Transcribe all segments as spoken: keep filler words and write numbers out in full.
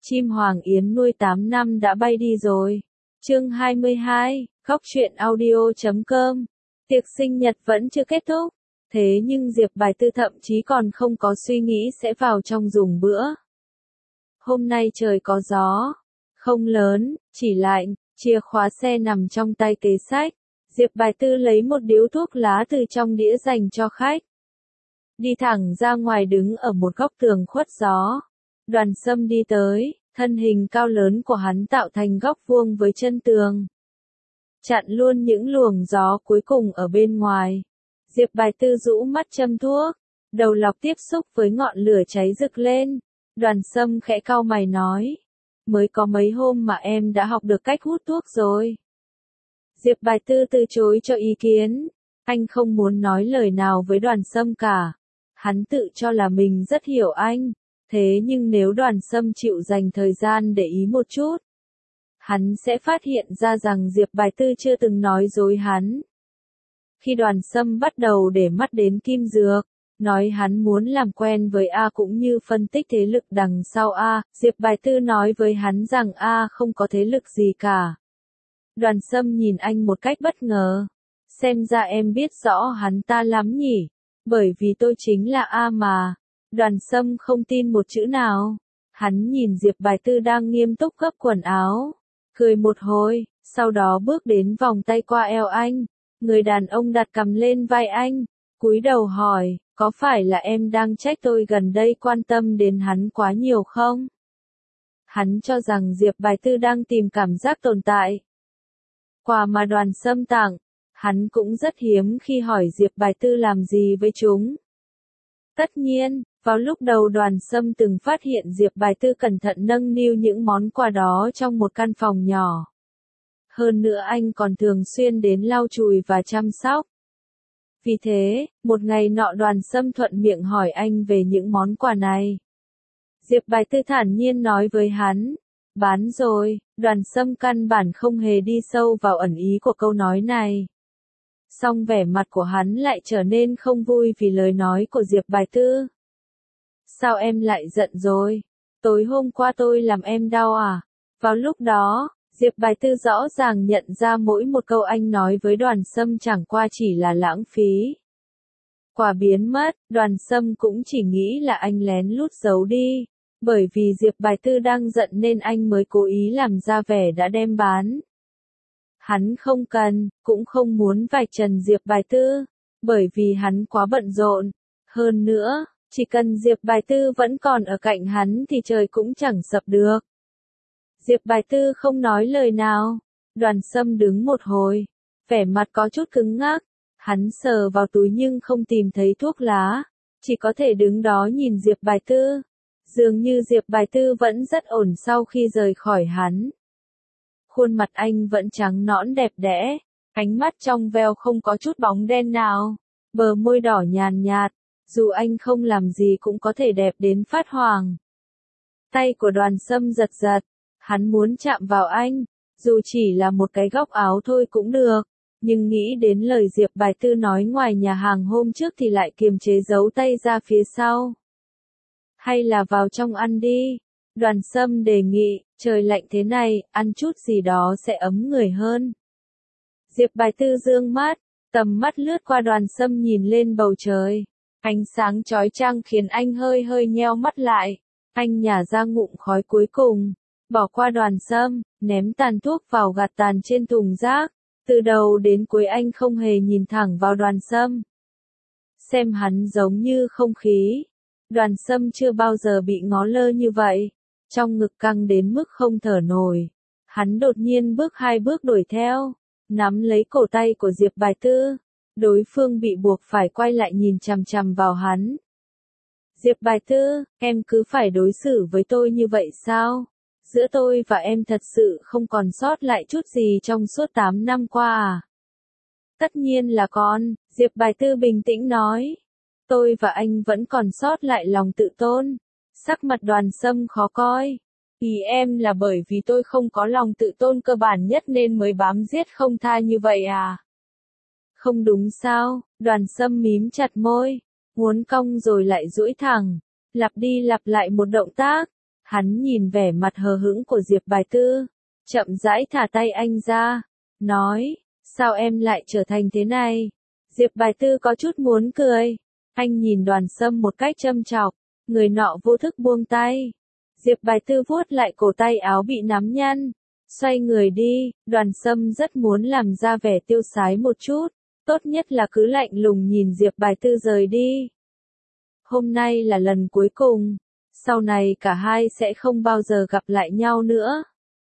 Chim Hoàng Yến nuôi tám năm đã bay đi rồi. Chương hai mươi hai, Góc truyện audio chấm com. Tiệc sinh nhật vẫn chưa kết thúc, thế nhưng Diệp Bài Tư thậm chí còn không có suy nghĩ sẽ vào trong dùng bữa. Hôm nay trời có gió, không lớn, chỉ lạnh, chìa khóa xe nằm trong tay kế sách. Diệp Bài Tư lấy một điếu thuốc lá từ trong đĩa dành cho khách. Đi thẳng ra ngoài đứng ở một góc tường khuất gió. Đoàn Sâm đi tới, thân hình cao lớn của hắn tạo thành góc vuông với chân tường. Chặn luôn những luồng gió cuối cùng ở bên ngoài. Diệp Bài Tư rũ mắt châm thuốc, đầu lọc tiếp xúc với ngọn lửa cháy rực lên. Đoàn Sâm khẽ cau mày nói, mới có mấy hôm mà em đã học được cách hút thuốc rồi. Diệp Bài Tư từ chối cho ý kiến, anh không muốn nói lời nào với Đoàn Sâm cả. Hắn tự cho là mình rất hiểu anh, thế nhưng nếu Đoàn Sâm chịu dành thời gian để ý một chút, hắn sẽ phát hiện ra rằng Diệp Bài Tư chưa từng nói dối hắn. Khi Đoàn Sâm bắt đầu để mắt đến Kim Dược, nói hắn muốn làm quen với A cũng như phân tích thế lực đằng sau A, Diệp Bài Tư nói với hắn rằng A không có thế lực gì cả. Đoàn Sâm nhìn anh một cách bất ngờ. Xem ra em biết rõ hắn ta lắm nhỉ, bởi vì tôi chính là A mà. Đoàn Sâm không tin một chữ nào. Hắn nhìn Diệp Bài Tư đang nghiêm túc gấp quần áo, cười một hồi, sau đó bước đến vòng tay qua eo anh. Người đàn ông đặt cằm lên vai anh, cúi đầu hỏi, có phải là em đang trách tôi gần đây quan tâm đến hắn quá nhiều không? Hắn cho rằng Diệp Bài Tư đang tìm cảm giác tồn tại. Quà mà Đoàn Sâm tặng, hắn cũng rất hiếm khi hỏi Diệp Bài Tư làm gì với chúng. Tất nhiên, vào lúc đầu Đoàn Sâm từng phát hiện Diệp Bài Tư cẩn thận nâng niu những món quà đó trong một căn phòng nhỏ. Hơn nữa anh còn thường xuyên đến lau chùi và chăm sóc. Vì thế, một ngày nọ Đoàn Sâm thuận miệng hỏi anh về những món quà này. Diệp Bài Tư thản nhiên nói với hắn, bán rồi. Đoàn Sâm căn bản không hề đi sâu vào ẩn ý của câu nói này. Song vẻ mặt của hắn lại trở nên không vui vì lời nói của Diệp Bài Tư. Sao em lại giận rồi? Tối hôm qua tôi làm em đau à? Vào lúc đó, Diệp Bài Tư rõ ràng nhận ra mỗi một câu anh nói với Đoàn Sâm chẳng qua chỉ là lãng phí. Quà biến mất, Đoàn Sâm cũng chỉ nghĩ là anh lén lút giấu đi. Bởi vì Diệp Bài Tư đang giận nên anh mới cố ý làm ra vẻ đã đem bán. Hắn không cần, cũng không muốn vạch trần Diệp Bài Tư, bởi vì hắn quá bận rộn. Hơn nữa, chỉ cần Diệp Bài Tư vẫn còn ở cạnh hắn thì trời cũng chẳng sập được. Diệp Bài Tư không nói lời nào. Đoàn Sâm đứng một hồi, vẻ mặt có chút cứng ngắc. Hắn sờ vào túi nhưng không tìm thấy thuốc lá, chỉ có thể đứng đó nhìn Diệp Bài Tư. Dường như Diệp Bài Tư vẫn rất ổn sau khi rời khỏi hắn. Khuôn mặt anh vẫn trắng nõn đẹp đẽ, ánh mắt trong veo không có chút bóng đen nào, bờ môi đỏ nhàn nhạt, dù anh không làm gì cũng có thể đẹp đến phát hoàng. Tay của Đoàn Sâm giật giật, hắn muốn chạm vào anh, dù chỉ là một cái góc áo thôi cũng được, nhưng nghĩ đến lời Diệp Bài Tư nói ngoài nhà hàng hôm trước thì lại kiềm chế giấu tay ra phía sau. Hay là vào trong ăn đi. Đoàn Sâm đề nghị, trời lạnh thế này, ăn chút gì đó sẽ ấm người hơn. Diệp Bài Tư dương mắt, tầm mắt lướt qua Đoàn Sâm nhìn lên bầu trời. Ánh sáng chói chang khiến anh hơi hơi nheo mắt lại. Anh nhả ra ngụm khói cuối cùng, bỏ qua Đoàn Sâm, ném tàn thuốc vào gạt tàn trên thùng rác. Từ đầu đến cuối anh không hề nhìn thẳng vào Đoàn Sâm. Xem hắn giống như không khí. Đoàn Sâm chưa bao giờ bị ngó lơ như vậy, trong ngực căng đến mức không thở nổi. Hắn đột nhiên bước hai bước đuổi theo, nắm lấy cổ tay của Diệp Bài Tư. Đối phương bị buộc phải quay lại nhìn chằm chằm vào hắn. Diệp Bài Tư, em cứ phải đối xử với tôi như vậy sao? Giữa tôi và em thật sự không còn sót lại chút gì trong suốt tám năm qua à? Tất nhiên là còn, Diệp Bài Tư bình tĩnh nói. Tôi và anh vẫn còn sót lại lòng tự tôn. Sắc mặt Đoàn Sâm khó coi. Ý em là bởi vì tôi không có lòng tự tôn cơ bản nhất nên mới bám giết không tha như vậy à? Không đúng sao? Đoàn Sâm mím chặt môi, muốn cong rồi lại duỗi thẳng, lặp đi lặp lại một động tác. Hắn nhìn vẻ mặt hờ hững của Diệp Bài Tư, chậm rãi thả tay anh ra, nói, sao em lại trở thành thế này? Diệp Bài Tư có chút muốn cười. Anh nhìn Đoàn Sâm một cách châm chọc, người nọ vô thức buông tay. Diệp Bài Tư vuốt lại cổ tay áo bị nắm nhăn, xoay người đi. Đoàn Sâm rất muốn làm ra vẻ tiêu sái một chút, tốt nhất là cứ lạnh lùng nhìn Diệp Bài Tư rời đi. Hôm nay là lần cuối cùng, sau này cả hai sẽ không bao giờ gặp lại nhau nữa.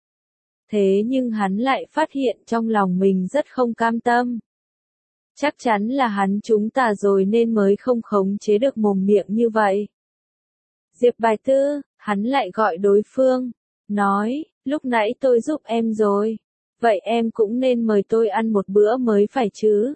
Thế nhưng hắn lại phát hiện trong lòng mình rất không cam tâm. Chắc chắn là hắn trúng tà rồi nên mới không khống chế được mồm miệng như vậy. Diệp Bài Tư, hắn lại gọi đối phương, nói, lúc nãy tôi giúp em rồi, vậy em cũng nên mời tôi ăn một bữa mới phải chứ.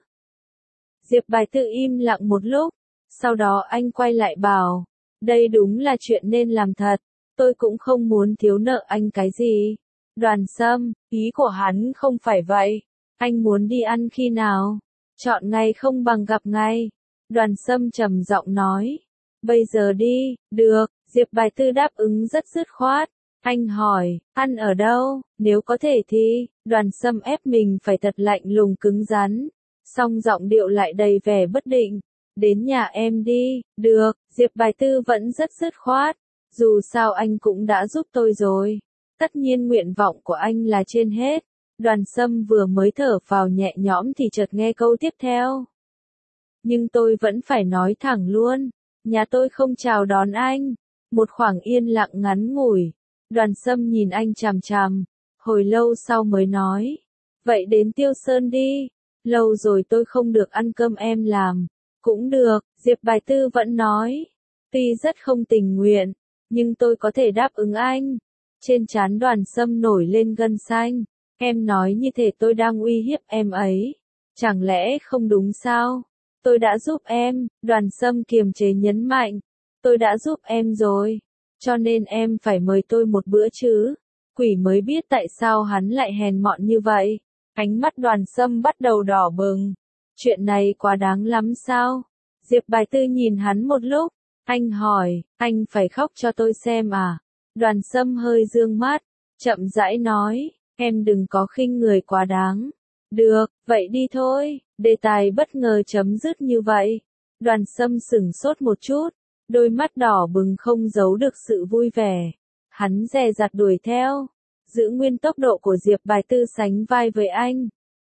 Diệp Bài Tư im lặng một lúc, sau đó anh quay lại bảo, đây đúng là chuyện nên làm thật, tôi cũng không muốn thiếu nợ anh cái gì. Đoàn Sâm, ý của hắn không phải vậy, anh muốn đi ăn khi nào? Chọn ngày không bằng gặp ngày. Đoàn Sâm trầm giọng nói, bây giờ đi, được. Diệp Bài Tư đáp ứng rất dứt khoát. Anh hỏi, ăn ở đâu? Nếu có thể thì, Đoàn Sâm ép mình phải thật lạnh lùng cứng rắn, song giọng điệu lại đầy vẻ bất định. Đến nhà em đi. Được. Diệp Bài Tư vẫn rất dứt khoát, dù sao anh cũng đã giúp tôi rồi. Tất nhiên nguyện vọng của anh là trên hết. Đoàn Sâm vừa mới thở phào nhẹ nhõm thì chợt nghe câu tiếp theo. Nhưng tôi vẫn phải nói thẳng luôn, nhà tôi không chào đón anh. Một khoảng yên lặng ngắn ngủi. Đoàn Sâm nhìn anh chằm chằm, hồi lâu sau mới nói, vậy đến Tiêu Sơn đi, lâu rồi tôi không được ăn cơm em làm. Cũng được. Diệp Bài Tư vẫn nói, tuy rất không tình nguyện, nhưng tôi có thể đáp ứng anh. Trên trán Đoàn Sâm nổi lên gân xanh. Em nói như thể tôi đang uy hiếp em ấy. Chẳng lẽ không đúng sao? Tôi đã giúp em. Đoàn Sâm kiềm chế nhấn mạnh. Tôi đã giúp em rồi. Cho nên em phải mời tôi một bữa chứ. Quỷ mới biết tại sao hắn lại hèn mọn như vậy. Ánh mắt Đoàn Sâm bắt đầu đỏ bừng. Chuyện này quá đáng lắm sao? Diệp Bài Tư nhìn hắn một lúc. Anh hỏi, anh phải khóc cho tôi xem à? Đoàn Sâm hơi dương mắt, chậm rãi nói, em đừng có khinh người quá đáng. Được, vậy đi thôi. Đề tài bất ngờ chấm dứt như vậy. Đoàn Sâm sửng sốt một chút, đôi mắt đỏ bừng không giấu được sự vui vẻ. Hắn dè dặt đuổi theo, giữ nguyên tốc độ của Diệp Bài Tư sánh vai với anh.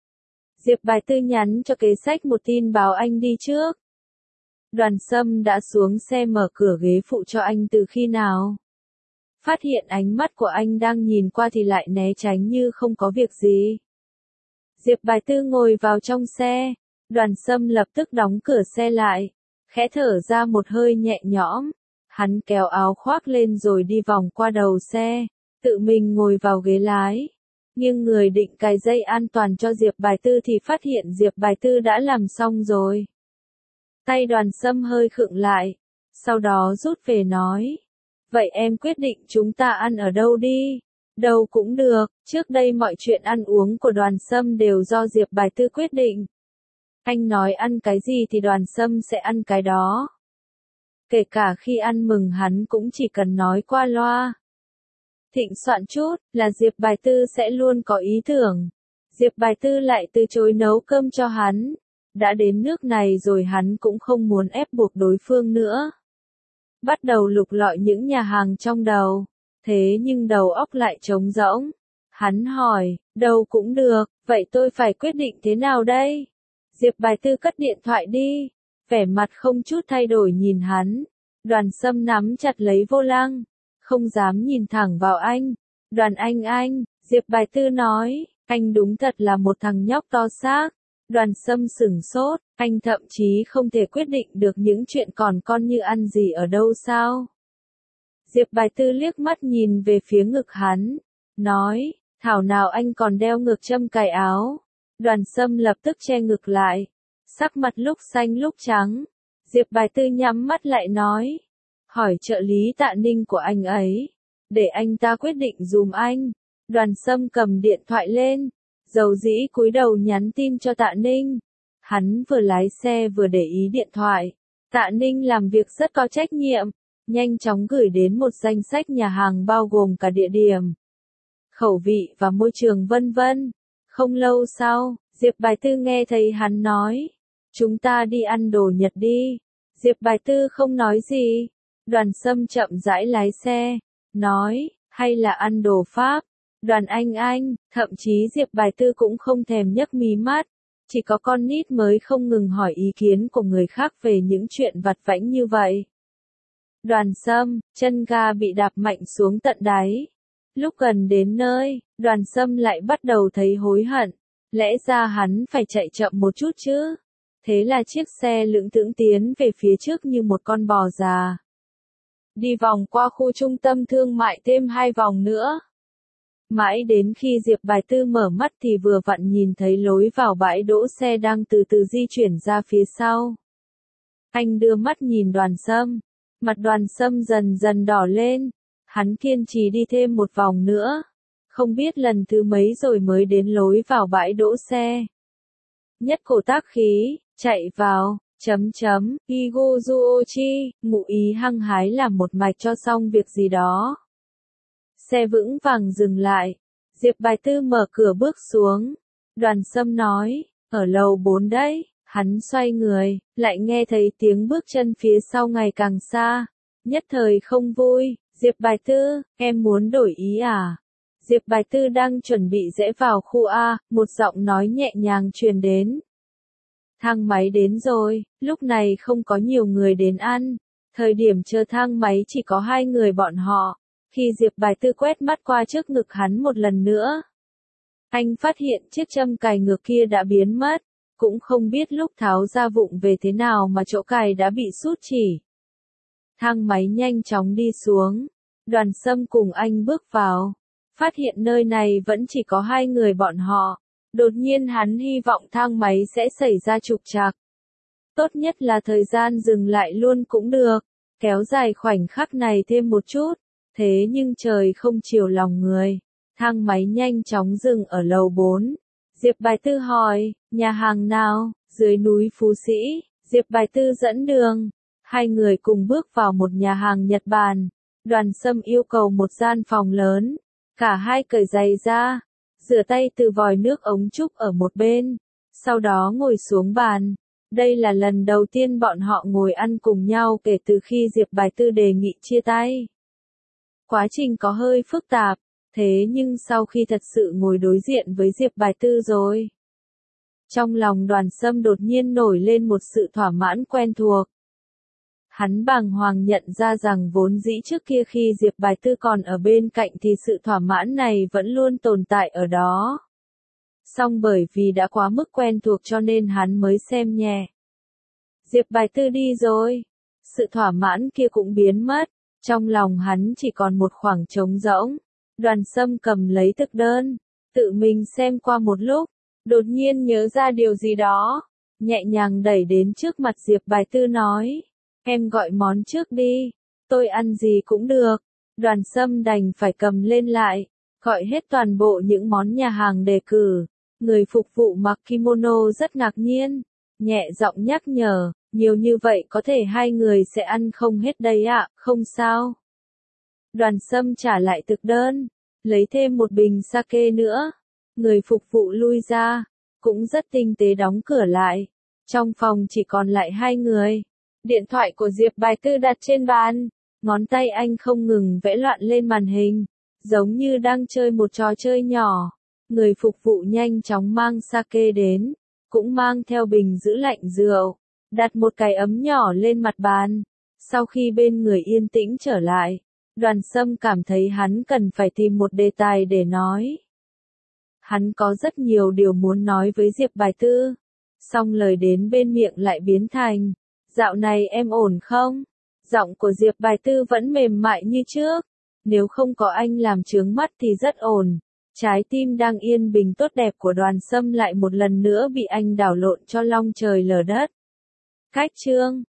Diệp Bài Tư nhắn cho kế sách một tin báo anh đi trước. Đoàn Sâm đã xuống xe mở cửa ghế phụ cho anh từ khi nào? Phát hiện ánh mắt của anh đang nhìn qua thì lại né tránh như không có việc gì. Diệp Bài Tư ngồi vào trong xe, Đoàn Sâm lập tức đóng cửa xe lại, khẽ thở ra một hơi nhẹ nhõm. Hắn kéo áo khoác lên rồi đi vòng qua đầu xe, tự mình ngồi vào ghế lái. Nhưng người định cài dây an toàn cho Diệp Bài Tư thì phát hiện Diệp Bài Tư đã làm xong rồi. Tay Đoàn Sâm hơi khựng lại, sau đó rút về nói. Vậy em quyết định chúng ta ăn ở đâu đi? Đâu cũng được. Trước đây mọi chuyện ăn uống của Đoàn Sâm đều do Diệp Bài Tư quyết định. Anh nói ăn cái gì thì Đoàn Sâm sẽ ăn cái đó. Kể cả khi ăn mừng hắn cũng chỉ cần nói qua loa. Thịnh soạn chút, là Diệp Bài Tư sẽ luôn có ý tưởng. Diệp Bài Tư lại từ chối nấu cơm cho hắn. Đã đến nước này rồi hắn cũng không muốn ép buộc đối phương nữa. Bắt đầu lục lọi những nhà hàng trong đầu. Thế nhưng đầu óc lại trống rỗng. Hắn hỏi, đâu cũng được, vậy tôi phải quyết định thế nào đây? Diệp Bài Tư cất điện thoại đi. Vẻ mặt không chút thay đổi nhìn hắn. Đoàn Sâm nắm chặt lấy vô lăng, không dám nhìn thẳng vào anh. Đoàn anh anh, Diệp Bài Tư nói, anh đúng thật là một thằng nhóc to xác. Đoàn Sâm sửng sốt, anh thậm chí không thể quyết định được những chuyện còn con như ăn gì ở đâu sao. Diệp Bài Tư liếc mắt nhìn về phía ngực hắn, nói, thảo nào anh còn đeo ngược châm cài áo. Đoàn Sâm lập tức che ngực lại, sắc mặt lúc xanh lúc trắng. Diệp Bài Tư nhắm mắt lại nói, hỏi trợ lý Tạ Ninh của anh ấy, để anh ta quyết định dùm anh. Đoàn Sâm cầm điện thoại lên, dầu dĩ cúi đầu nhắn tin cho Tạ Ninh. Hắn vừa lái xe vừa để ý điện thoại. Tạ Ninh làm việc rất có trách nhiệm, nhanh chóng gửi đến một danh sách nhà hàng bao gồm cả địa điểm, khẩu vị và môi trường vân vân. Không lâu sau, Diệp Bài Tư nghe thấy hắn nói, chúng ta đi ăn đồ Nhật đi. Diệp Bài Tư không nói gì. Đoàn Sâm chậm rãi lái xe, nói, hay là ăn đồ Pháp. Đoàn Anh Anh, thậm chí Diệp Bài Tư cũng không thèm nhấc mí mắt. Chỉ có con nít mới không ngừng hỏi ý kiến của người khác về những chuyện vặt vãnh như vậy. Đoàn Sâm, chân ga bị đạp mạnh xuống tận đáy. Lúc gần đến nơi, Đoàn Sâm lại bắt đầu thấy hối hận. Lẽ ra hắn phải chạy chậm một chút chứ. Thế là chiếc xe lững thững tiến về phía trước như một con bò già. Đi vòng qua khu trung tâm thương mại thêm hai vòng nữa. Mãi đến khi Diệp Bài Tư mở mắt thì vừa vặn nhìn thấy lối vào bãi đỗ xe đang từ từ di chuyển ra phía sau. Anh đưa mắt nhìn Đoàn Sâm. Mặt Đoàn Sâm dần dần đỏ lên. Hắn kiên trì đi thêm một vòng nữa. Không biết lần thứ mấy rồi mới đến lối vào bãi đỗ xe. Nhất cổ tác khí, chạy vào, chấm chấm, Iguzuochi, ngụ ý hăng hái làm một mạch cho xong việc gì đó. Xe vững vàng dừng lại. Diệp Bài Tư mở cửa bước xuống. Đoàn Sâm nói, ở lầu bốn đấy. Hắn xoay người, lại nghe thấy tiếng bước chân phía sau ngày càng xa. Nhất thời không vui. Diệp Bài Tư, em muốn đổi ý à? Diệp Bài Tư đang chuẩn bị rẽ vào khu A, một giọng nói nhẹ nhàng truyền đến. Thang máy đến rồi, lúc này không có nhiều người đến ăn. Thời điểm chờ thang máy chỉ có hai người bọn họ. Khi Diệp Bài Tư quét mắt qua trước ngực hắn một lần nữa, anh phát hiện chiếc châm cài ngược kia đã biến mất. Cũng không biết lúc tháo ra vụng về thế nào mà chỗ cài đã bị sút chỉ. Thang máy nhanh chóng đi xuống. Đoàn Sâm cùng anh bước vào. Phát hiện nơi này vẫn chỉ có hai người bọn họ. Đột nhiên hắn hy vọng thang máy sẽ xảy ra trục trặc. Tốt nhất là thời gian dừng lại luôn cũng được. Kéo dài khoảnh khắc này thêm một chút. Thế nhưng trời không chiều lòng người. Thang máy nhanh chóng dừng ở lầu bốn. Diệp Bài Tư hỏi, nhà hàng nào? Dưới núi Phú Sĩ. Diệp Bài Tư dẫn đường. Hai người cùng bước vào một nhà hàng Nhật Bản. Đoàn Sâm yêu cầu một gian phòng lớn. Cả hai cởi giày ra. Rửa tay từ vòi nước ống trúc ở một bên. Sau đó ngồi xuống bàn. Đây là lần đầu tiên bọn họ ngồi ăn cùng nhau kể từ khi Diệp Bài Tư đề nghị chia tay. Quá trình có hơi phức tạp. Thế nhưng sau khi thật sự ngồi đối diện với Diệp Bài Tư rồi, trong lòng Đoàn Sâm đột nhiên nổi lên một sự thỏa mãn quen thuộc. Hắn bàng hoàng nhận ra rằng vốn dĩ trước kia khi Diệp Bài Tư còn ở bên cạnh thì sự thỏa mãn này vẫn luôn tồn tại ở đó. Song bởi vì đã quá mức quen thuộc cho nên hắn mới xem nhẹ. Diệp Bài Tư đi rồi. Sự thỏa mãn kia cũng biến mất. Trong lòng hắn chỉ còn một khoảng trống rỗng. Đoàn Sâm cầm lấy thực đơn. Tự mình xem qua một lúc. Đột nhiên nhớ ra điều gì đó. Nhẹ nhàng đẩy đến trước mặt Diệp Bài Tư nói. Em gọi món trước đi. Tôi ăn gì cũng được. Đoàn Sâm đành phải cầm lên lại. Gọi hết toàn bộ những món nhà hàng đề cử. Người phục vụ mặc kimono rất ngạc nhiên. Nhẹ giọng nhắc nhở. Nhiều như vậy có thể hai người sẽ ăn không hết đấy ạ, không sao. Đoàn Sâm trả lại thực đơn. Lấy thêm một bình sake nữa. Người phục vụ lui ra. Cũng rất tinh tế đóng cửa lại. Trong phòng chỉ còn lại hai người. Điện thoại của Diệp Bài Tư đặt trên bàn. Ngón tay anh không ngừng vẽ loạn lên màn hình. Giống như đang chơi một trò chơi nhỏ. Người phục vụ nhanh chóng mang sake đến. Cũng mang theo bình giữ lạnh rượu. Đặt một cái ấm nhỏ lên mặt bàn. Sau khi bên người yên tĩnh trở lại, Đoàn Sâm cảm thấy hắn cần phải tìm một đề tài để nói. Hắn có rất nhiều điều muốn nói với Diệp Bài Tư. Song lời đến bên miệng lại biến thành, dạo này em ổn không? Giọng của Diệp Bài Tư vẫn mềm mại như trước. Nếu không có anh làm chướng mắt thì rất ổn. Trái tim đang yên bình tốt đẹp của Đoàn Sâm lại một lần nữa bị anh đảo lộn cho long trời lở đất. Cách chương